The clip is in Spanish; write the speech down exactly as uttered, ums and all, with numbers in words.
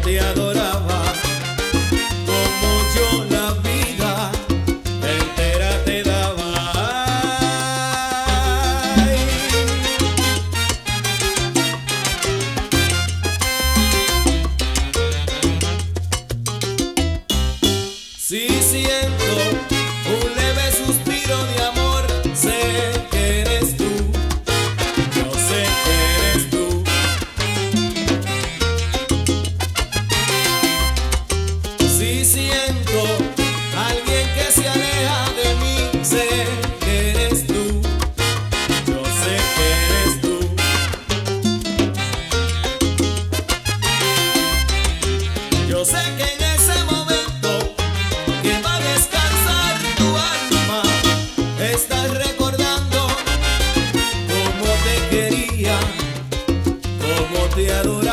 te adoraba, como yo la vida entera te daba. Ay. Si siento un leve suspiro de amor, sé que eres tú, yo sé que eres tú. Si siento alguien que se aleja de mí, sé que eres tú, yo sé que eres tú. Yo sé que en ese momento que va a descansar tu alma, estás recordando cómo te quería, cómo te adoraba.